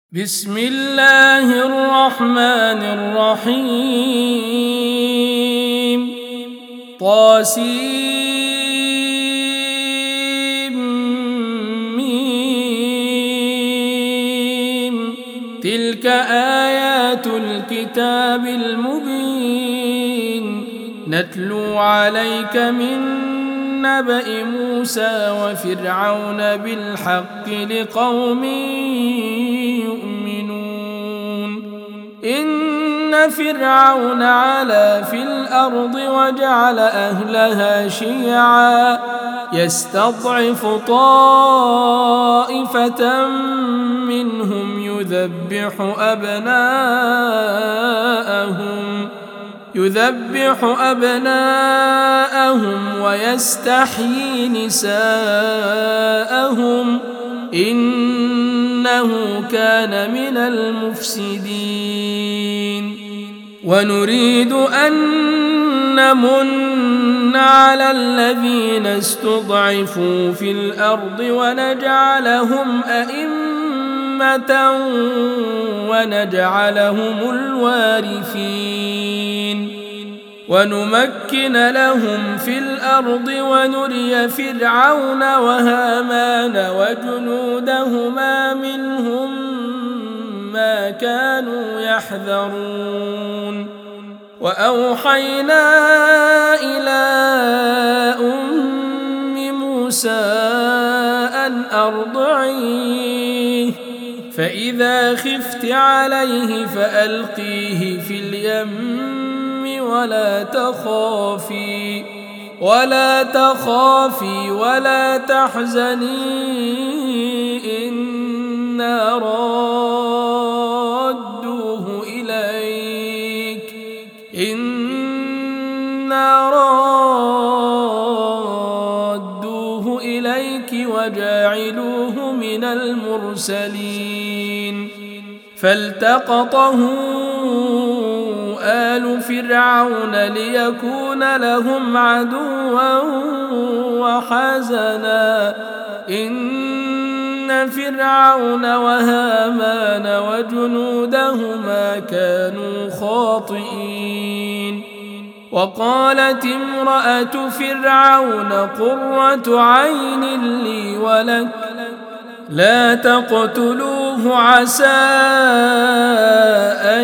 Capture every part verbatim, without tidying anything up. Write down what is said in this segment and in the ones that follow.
بسم الله الرحمن الرحيم طاسيم ميم تلك آيات الكتاب المبين نتلو عليك من نبأ موسى وفرعون بالحق لقوم يؤمنون إن فرعون علا في الأرض وجعل أهلها شيعا يستضعف طائفة منهم يذبح أبناءهم يذبح أبناءهم ويستحيي نساءهم إنه كان من المفسدين ونريد أن نمن على الذين استضعفوا في الأرض ونجعلهم أئمة ونجعلهم الوارثين ونمكن لهم في الأرض ونري فرعون وهامان وجنودهما منهم ما كانوا يحذرون وأوحينا إلى أم موسى أن أرضعيه فإذا خفت عليه فألقيه في اليم ولا تخافي ولا تخافي ولا تحزني إنا رادوه إليك إنا رادوه إليك وجاعلوه من المرسلين فالتقطه آل فرعون ليكون لهم عدوا وحزنا إن فرعون وهامان وجنودهما كانوا خاطئين وقالت امرأة فرعون قرة عين لي ولك لا تقتلوه عسى أن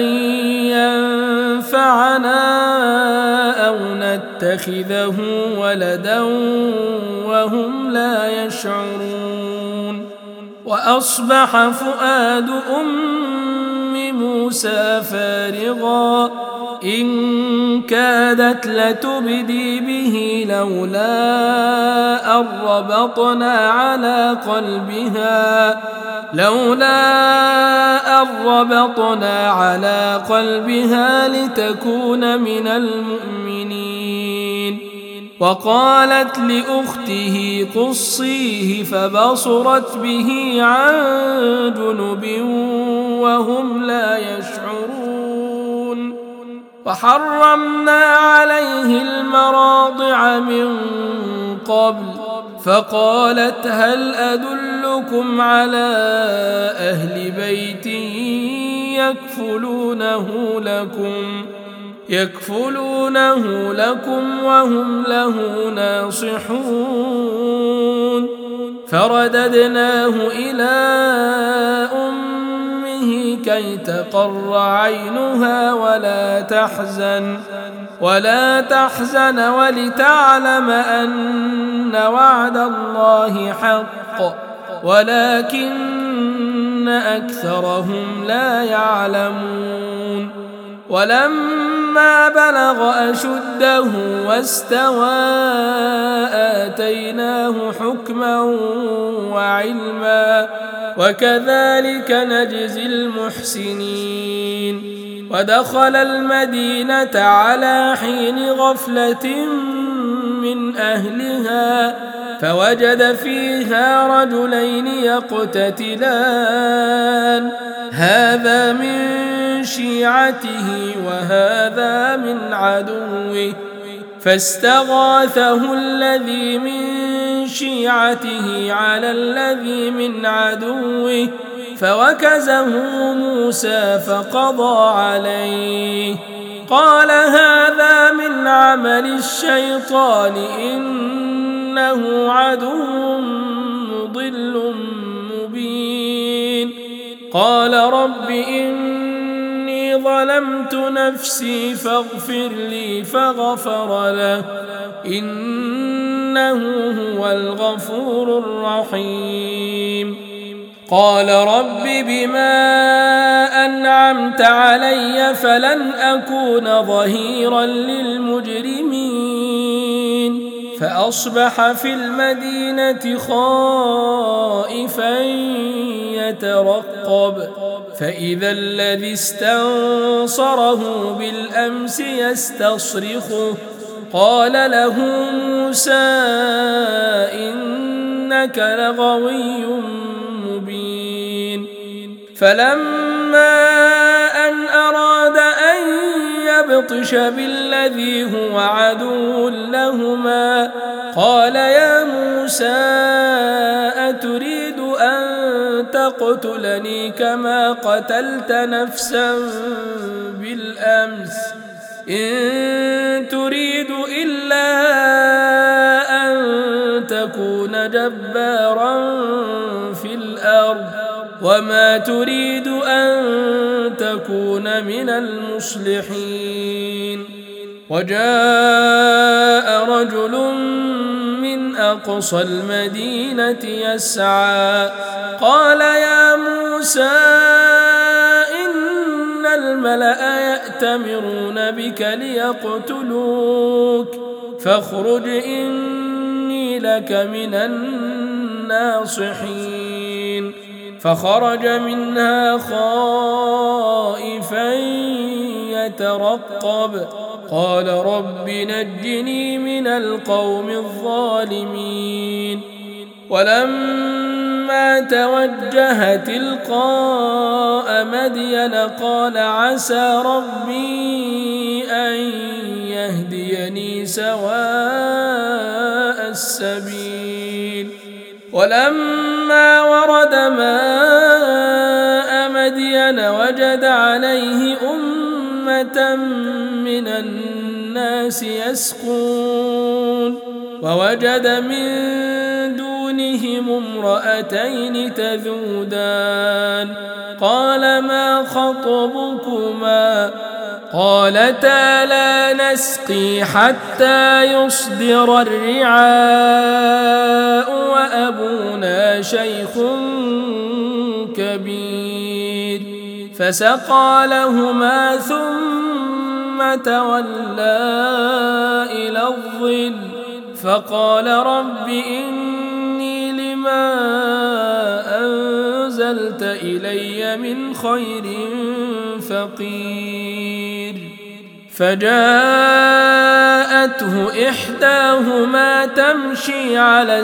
ينفعنا أو نتخذه ولدا وهم لا يشعرون وأصبح فؤاد أم موسى فارغا إن كادت لتبدي به لولا أن ربطنا على قلبها لولا أن ربطنا على قلبها لتكون من المؤمنين وقالت لأخته قصيه فبصرت به عن جنب وهم لا يشعرون وحرمنا عليه المراضع من قبل فقالت هل أدلكم على أهل بيت يكفلونه لكم يكفلونه لكم وهم له ناصحون فرددناه إلى أمه كي تقر عينها ولا تحزن ولا تحزن ولتعلم أن وعد الله حق ولكن أكثرهم لا يعلمون ولما بلغ أشده واستوى آتيناه حكما وعلما وكذلك نجزي المحسنين ودخل المدينة على حين غفلة من أهلها فوجد فيها رجلين يقتتلان هذا من شيعته وهذا من عدوه فاستغاثه الذي من شيعته على الذي من عدوه فوكزه موسى فقضى عليه. قال هذا من عمل الشيطان إنه عدو مضل مبين. قال رب إني ظلمت نفسي فاغفر لي فغفر له إنه هو الغفور الرحيم. قال رب بما أنعمت علي فلن أكون ظهيرا للمجرمين. فأصبح في المدينة خائفا يترقب فإذا الذي استنصره بالأمس يستصرخه. قال له موسى إنك لغوي مبين. فلما أن أراد أن يبطش بالذي هو عدو لهما قال يا موسى أتريد أن تقتلني كما قتلت نفسا بالأمس إن تريد إلا أن تكون جبارا في الأرض وما تريد أن تكون من المصلحين. وجاء رجل من أقصى المدينة يسعى قال يا موسى إن الملأ يأتمرون بك ليقتلوك فاخرج إني لك من الناصحين. فخرج منها خائفا يترقب قال رب نجني من القوم الظالمين. ولما توجه تلقاء مدين قال عسى ربي أن يهديني سواء السبيل. ولما ورد ماء مدين وجد عليه أمة من الناس يسقون ووجد من دونهم امرأتين تذودان قال ما خطبكما قالتا لا نسقي حتى يصدر الرعاء وأبونا شيخ كبير. فسقى لهما ثم تولى إلى الظل فقال رب إني لما أنزلت إلي من خير فقير. فجاءته إحداهما تمشي على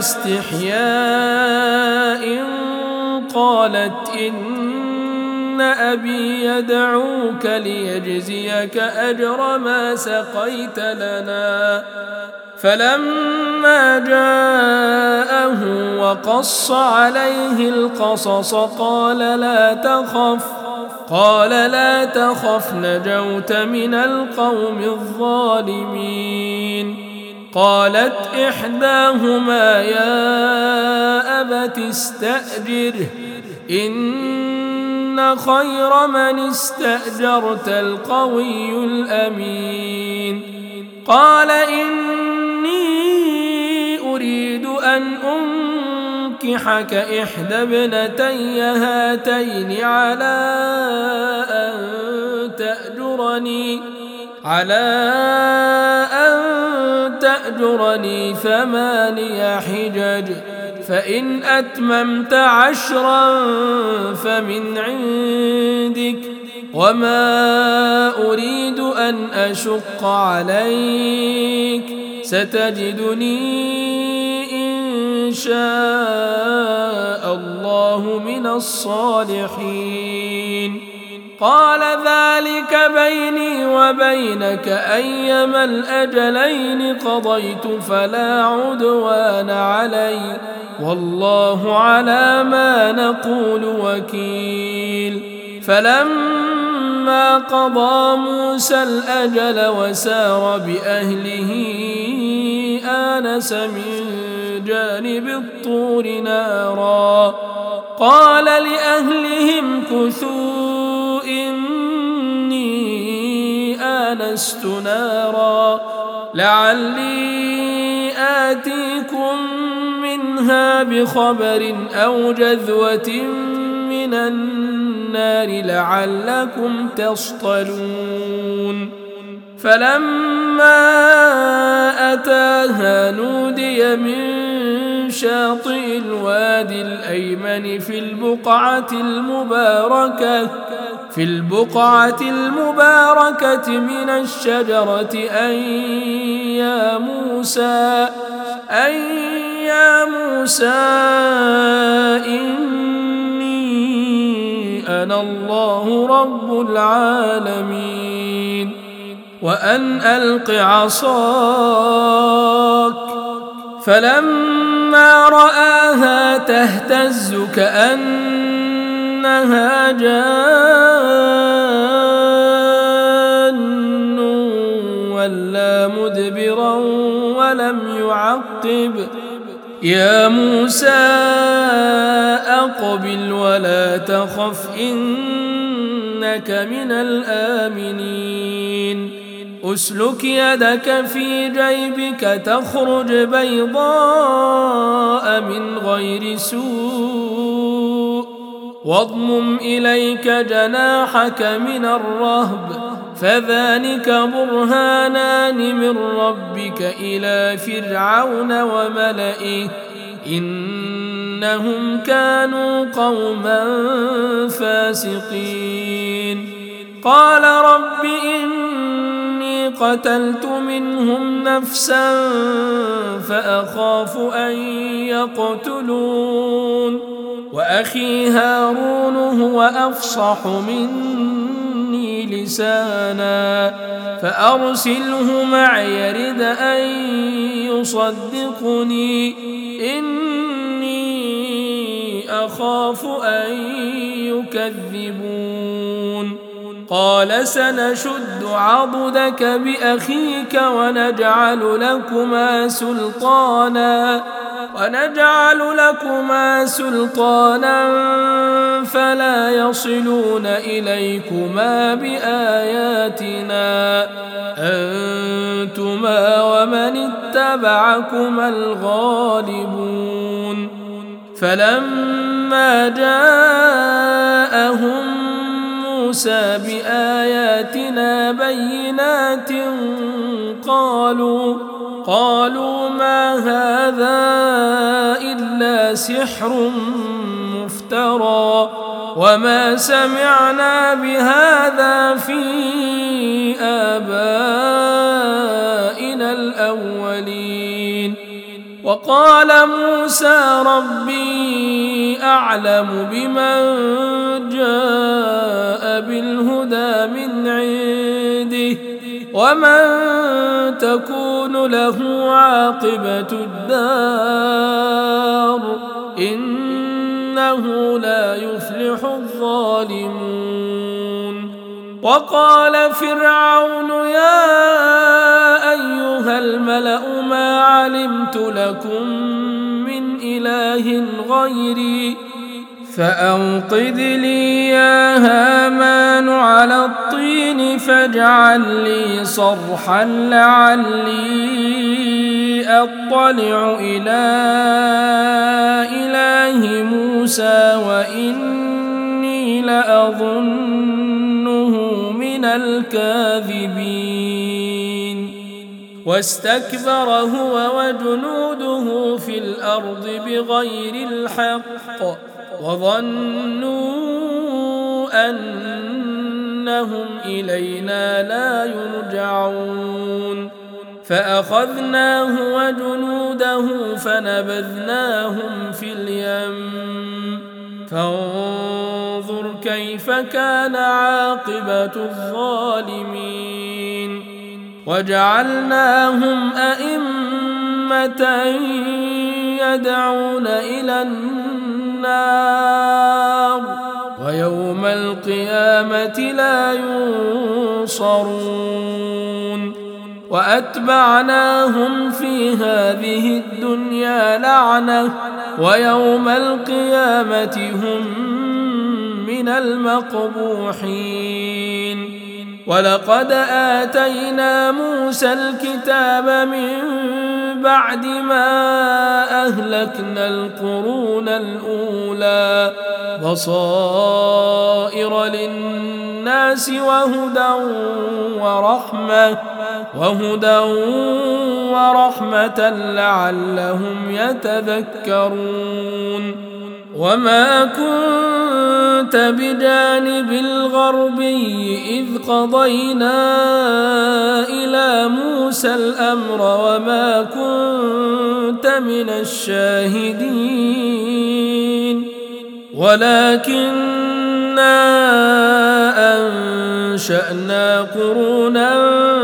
استحياء قالت إن أبي يدعوك ليجزيك أجر ما سقيت لنا. فلما جاءه وقص عليه القصص قال لا تخف قال لا تخف نجوت من القوم الظالمين. قالت إحداهما يا أبت استأجره إن خير من استأجرت القوي الأمين. قال إني أريد أن أنكحك إحدى ابنتي هاتين على أن تأجرني على أن تأجرني ثماني حجج فإن أتممت عشرا فمن عندك وما أريد أن أشق عليك ستجدني إن شاء الله من الصالحين. قال ذلك بيني وبينك أيما الأجلين قضيت فلا عدوان علي والله على ما نقول وكيل فلما قضى موسى الأجل وسار بأهله آنس من جانب الطور نارا قال لأهلهم كثوا إني آنست نارا لعلي آتيكم منها بخبر أو جذوة من النار لعلكم تصطلون فلما أتاها نودي من شاطئ الوادي الأيمن في البقعة المباركة في البقعة المباركة من الشجرة أن يا موسى أن يا موسى إني أنا الله رب العالمين وأن ألق عصاك فلما رآها تهتز كأنها جان ولا مدبرا ولم يعقب يا موسى أقبل ولا تخف إنك من الآمنين أسلك يدك في جيبك تخرج بيضاء من غير سوء واضمم إليك جناحك من الرهب فذلك برهانان من ربك إلى فرعون وملئه إنهم كانوا قوما فاسقين قال رب إني قتلت منهم نفسا فأخاف أن يقتلون وأخي هارون هو أفصح مني لسانا فأرسله معي يرد أن يصدقني إني أخاف أن يكذبون قال سنشد عضدك بأخيك ونجعل لكما سلطانا ونجعل لكما سلطانا فلا يصلون إليكما بآياتنا أنتما ومن اتبعكما الغالبون فلما جاءهم موسى بآياتنا بينات قالوا قالوا ما هذا إلا سحر مفترى وما سمعنا بهذا في آبائنا الأولين وقال موسى ربي أعلم بمن جاء بالهدى من عنده ومن تكون له عاقبة الدار إنه لا يفلح الظالمون وقال فرعون يا أيها الملأ ما علمت لكم من إله غيري فأوقد لي يا هامان على الطين فاجعل لي صرحا لعلي أطلع إلى إله موسى وإني لأظنه من الكاذبين واستكبر هو وجنوده في الأرض بغير الحق وظنوا أنهم إلينا لا يرجعون فأخذناه وجنوده فنبذناهم في اليم فانظر كيف كان عاقبة الظالمين وجعلناهم أئمة يدعون إلى النار ويوم القيامة لا ينصرون وأتبعناهم في هذه الدنيا لعنة ويوم القيامة هم من المقبوحين ولقد آتينا موسى الكتاب من بعد ما أهلكنا القرون الأولى بصائر للناس وهدى ورحمة وهدى ورحمة لعلهم يتذكرون وما كنت بجانب الغربي إذ قضينا إلى موسى الأمر وما كنت من الشاهدين ولكننا أنشأنا قرونا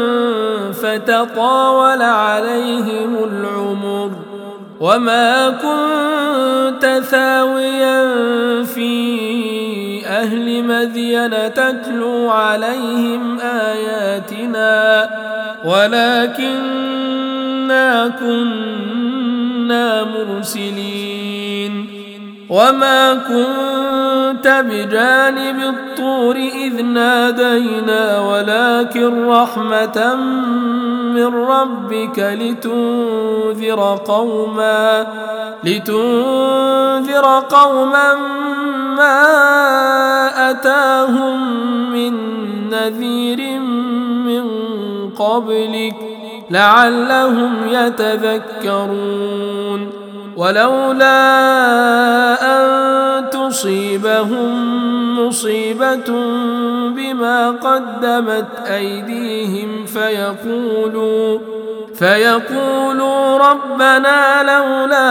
فتطاول عليهم العمر وما كنت ثاويا في أهل مدين تتلو عليهم آياتنا ولكننا كنا مرسلين وما كنت بجانب الطور إذ نادينا ولكن رحمة من ربك لتنذر قوما لتنذر قوما ما أتاهم من نذير من قبلك لعلهم يتذكرون ولولا أن تصيبهم مصيبة بما قدمت أيديهم فيقولوا فيقولوا ربنا لولا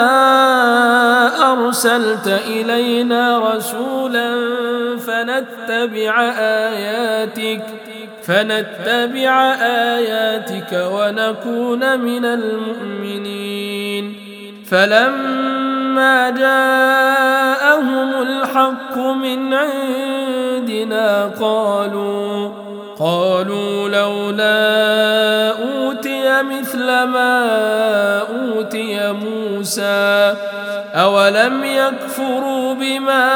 أرسلت إلينا رسولا فنتبع آياتك فنتبع آياتك ونكون من المؤمنين فلما جاءهم الحق من عندنا قالوا قالوا لولا أوتي مثل ما أوتي موسى أولم يكفروا بما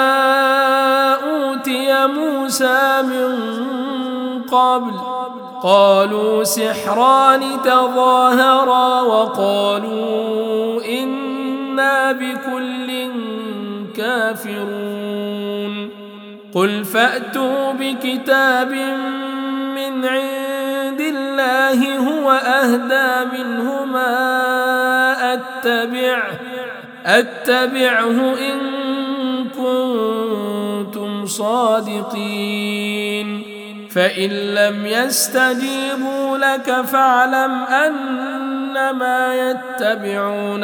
أوتي موسى من قبل قالوا سحران تظاهرا وقالوا إنا بكل كافرون قل فأتوا بكتاب من عند الله هو أهدى منهما أتبعه أتبعه إن كنتم صادقين فإن لم يستجيبوا لك فاعلم أنما يتبعون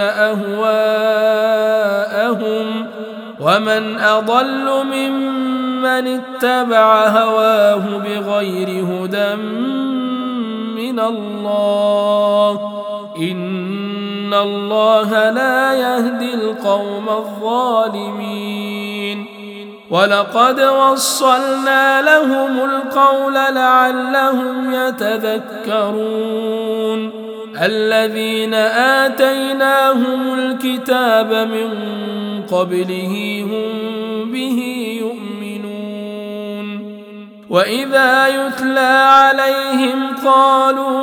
أهواءهم ومن أضل ممن اتبع هواه بغير هدى من الله إن الله لا يهدي القوم الظالمين ولقد وصلنا لهم القول لعلهم يتذكرون الذين آتيناهم الكتاب من قبله هم به يؤمنون وإذا يتلى عليهم قالوا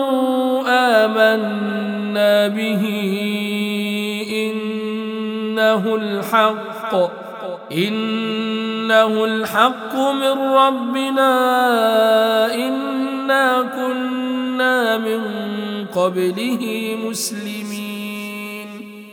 آمنا به إنه الحق إنه الحق من ربنا إنا كنا من قبله مسلمين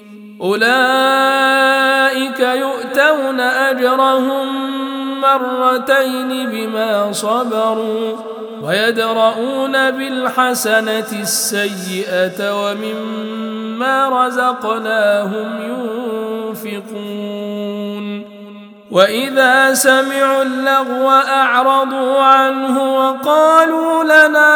أولئك يؤتون أجرهم مرتين بما صبروا ويدرؤون بالحسنة السيئة ومما رزقناهم ينفقون وإذا سمعوا اللغو أعرضوا عنه وقالوا لنا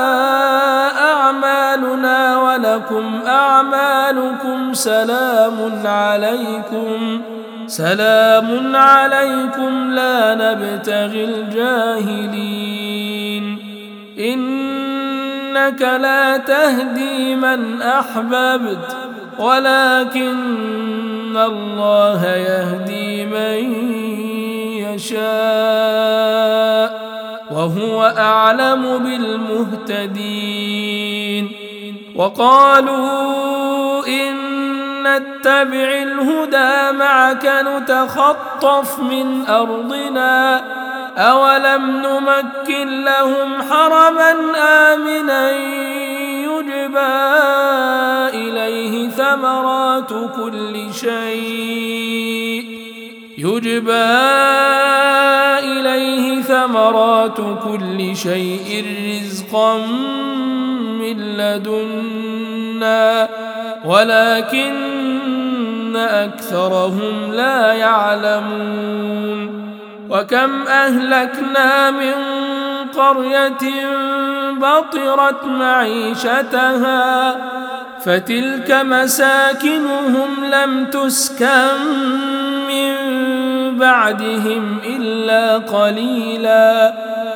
أعمالنا ولكم أعمالكم سلام عليكم سلام عليكم لا نبتغي الجاهلين إنك لا تهدي من أحببت ولكن الله يهدي من يشاء وهو أعلم بالمهتدين وقالوا إن نتبع الهدى معك نتخطف من أرضنا أولم نمكن لهم حرما آمنا يجبى إليه ثمرات كل شيء يجبى إليه ثمرات كل شيء رزقا من لدنا ولكن أكثرهم لا يعلمون وكم أهلكنا من قرية بطرت معيشتها فتلك مساكنهم لم تسكن من بعدهم إلا قليلا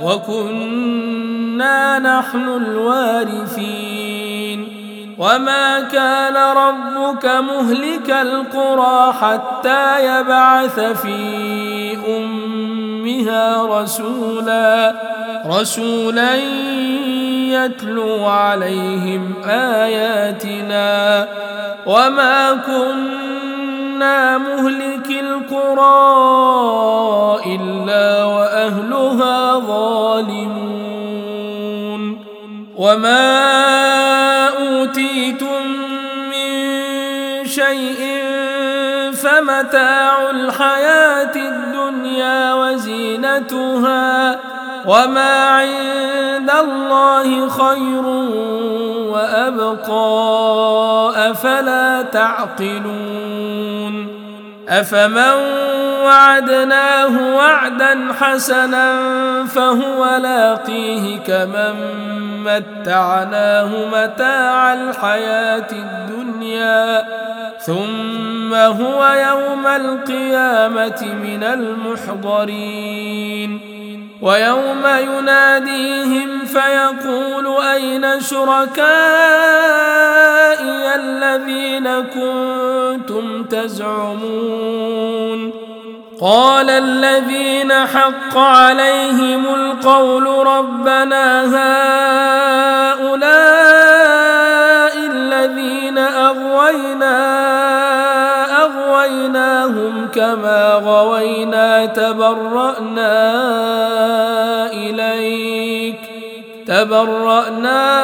وكنا نحن الوارثين وما كان ربك مهلك القرى حتى يبعث في أمها رسولا رسولا يتلو عليهم آياتنا وما كنا مهلك القرى إلا وأهلها ظالمون وما أوتيتم من شيء فمتاع الحياة الدنيا وزينتها وما عند الله خير وأبقى أفلا تعقلون أفمن وعدناه وعدا حسنا فهو لاقيه كمن متعناه متاع الحياة الدنيا ثم هو يوم القيامة من المحضرين ويوم يناديهم فيقول أين شركائي الذين كنتم تزعمون قال الذين حق عليهم القول ربنا هؤلاء الذين أغوينا أغويناهم كما غوينا تبرأنا إليك تبرأنا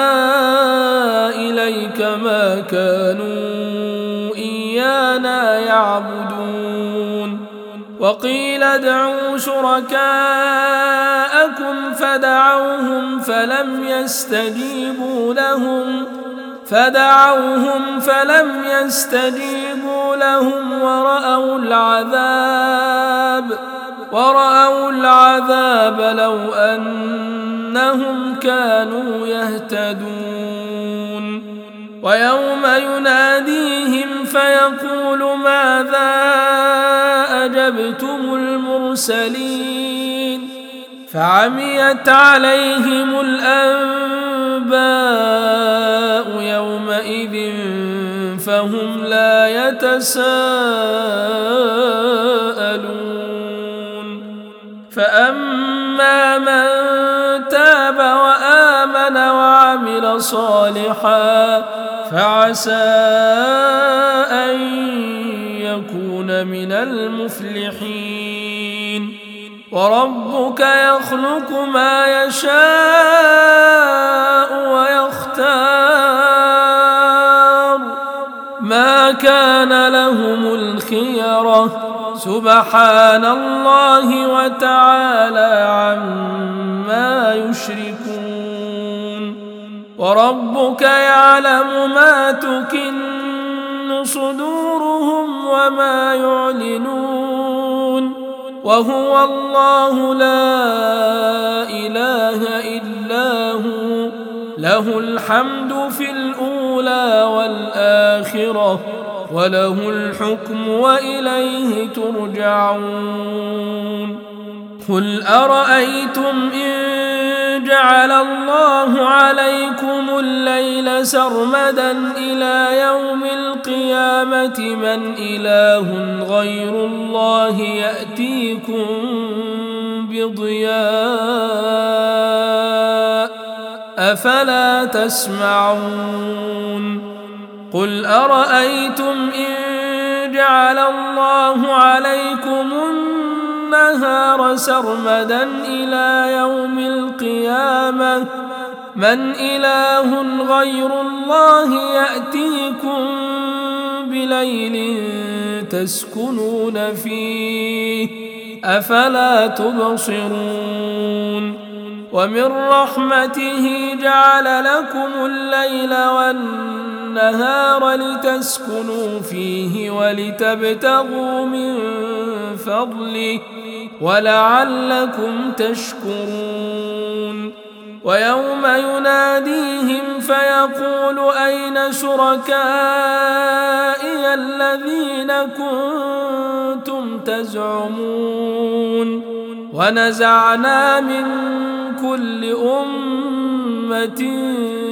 إليك ما كانوا إيانا يعبدون وقيل ادعوا شركاءكم فدعوهم فلم يستجيبوا لهم فدعوهم فلم يستجيبوا لهم ورأوا العذاب ورأوا العذاب لو أنهم كانوا يهتدون ويوم يناديهم فيقول ماذا أجبتم المرسلين فعميت عليهم الأنباء يومئذ فهم لا يتساءلون فأما من تاب وآمن وعمل صالحا فعسى أن يكون من المفلحين وربك يخلق ما يشاء ويختار ما كان لهم الخيرة سبحان الله وتعالى عما يشركون وربك يعلم ما تكن صدورهم وما يعلنون وهو الله لا إله إلا هو له الحمد في الأولى والآخرة وله الحكم وإليه ترجعون قل أرأيتم إن جعل الله عليكم الليل سرمدا إلى يوم القيامة من إله غير الله يأتيكم بضياء أفلا تسمعون قل أرأيتم إن جعل الله عليكم النهار سرمدا إلى يوم القيامة من إله غير الله يأتيكم بليل تسكنون فيه أفلا تبصرون ومن رحمته جعل لكم الليل والنهار لتسكنوا فيه ولتبتغوا من فضله ولعلكم تشكرون ويوم يناديهم فيقول أين شركائي الذين كنتم تزعمون ونزعنا من كل أمة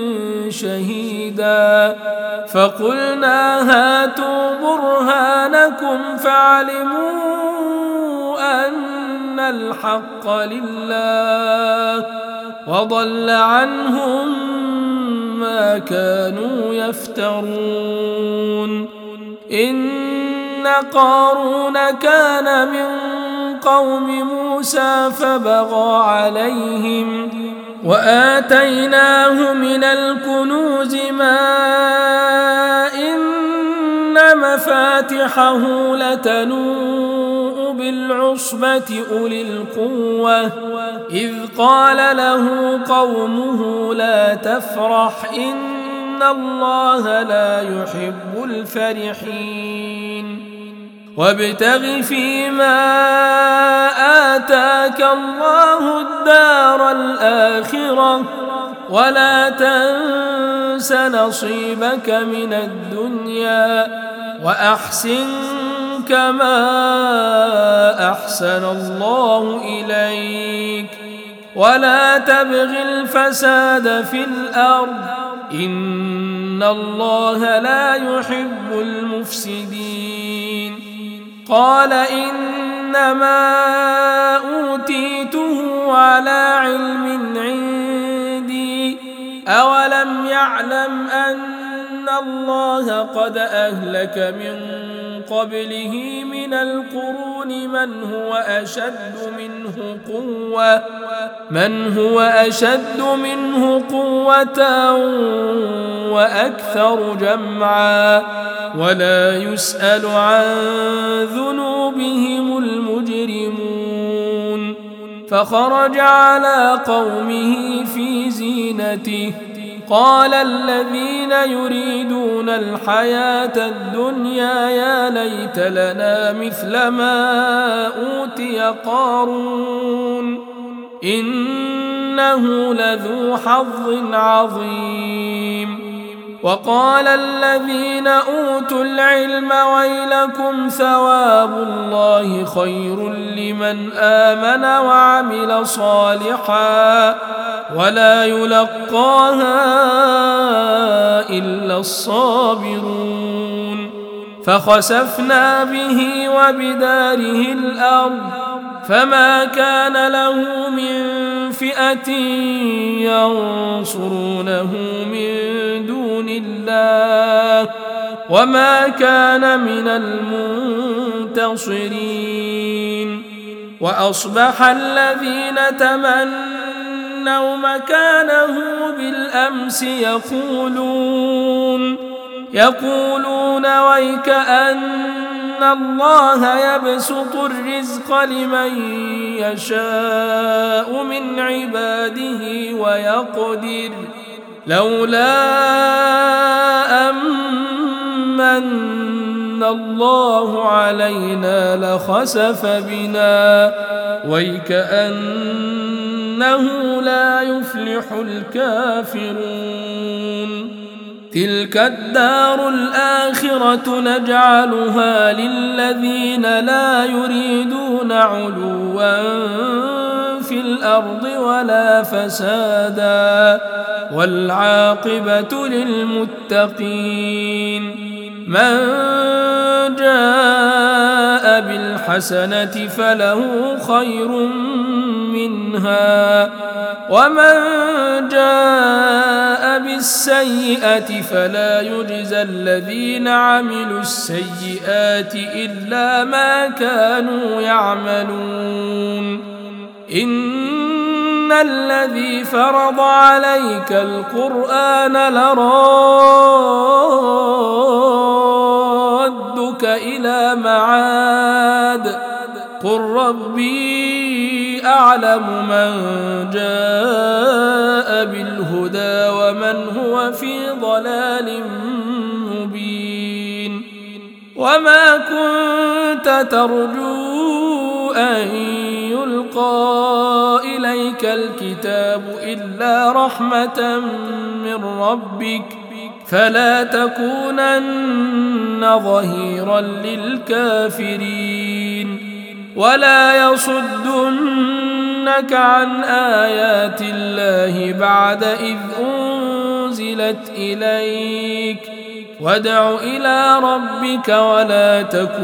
شهيدا فقلنا هاتوا برهانكم فعلموا أن الحق لله وضل عنهم ما كانوا يفترون إن قارون كان من قوم موسى فبغى عليهم وآتيناه من الكنوز ما إن مفاتحه لتنوء بالعصبة أولي القوة إذ قال له قومه لا تفرح إن الله لا يحب الفرحين وابتغ فيما آتاك الله الدار الآخرة ولا تنس نصيبك من الدنيا وأحسن كما أحسن الله إليك ولا تبغ الفساد في الأرض إن الله لا يحب المفسدين قال إنما أوتيته على علم عندي أولم يعلم أن الله قد أهلك من قبله من القرون من هو أشد منه قوة من هو أشد منه قوة وأكثر جمعا ولا يسأل عن ذنوبهم المجرمون فخرج على قومه في زينته قال الذين يريدون الحياة الدنيا يا ليت لنا مثل ما أوتي قارون إنه لذو حظ عظيم وقال الذين أوتوا العلم ويلكم ثواب الله خير لمن آمن وعمل صالحا ولا يلقاها إلا الصابرون فخسفنا به وبداره الأرض فما كان له من فئة ينصرونه من دون الله وما كان من المنتصرين وأصبح الذين تمنوا مكانه بالأمس يقولون يقولون ويك أن الله يبسط الرزق لمن يشاء من عباده ويقدر لولا أمن الله علينا لخسف بنا ويكأنه لا يفلح الكافرون تلك الدار الآخرة نجعلها للذين لا يريدون علوا في الأرض ولا فسادا والعاقبة للمتقين من جاء بالحسنة فله خير منها ومن جاء بالسيئة فلا يجزى الذين عملوا السيئات إلا ما كانوا يعملون إن الذي فرض عليك القرآن لرادك إلى معاد قل ربي أعلم من جاء بالهدى ومن هو في ضلال مبين وما كنت ترجو أن يلقى إليك الكتاب إلا رحمة من ربك فلا تكونن ظهيرا للكافرين ولا يصدنك عن آيات الله بعد إذ أنزلت إليك وادع إلى ربك ولا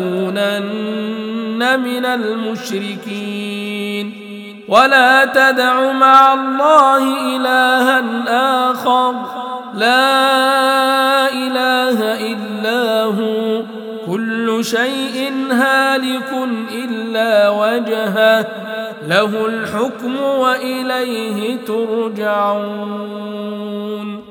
تكونن من المشركين ولا تدع مع الله إلها آخر لا إله إلا هو كل شيء هالك إلا وجهه له الحكم وإليه ترجعون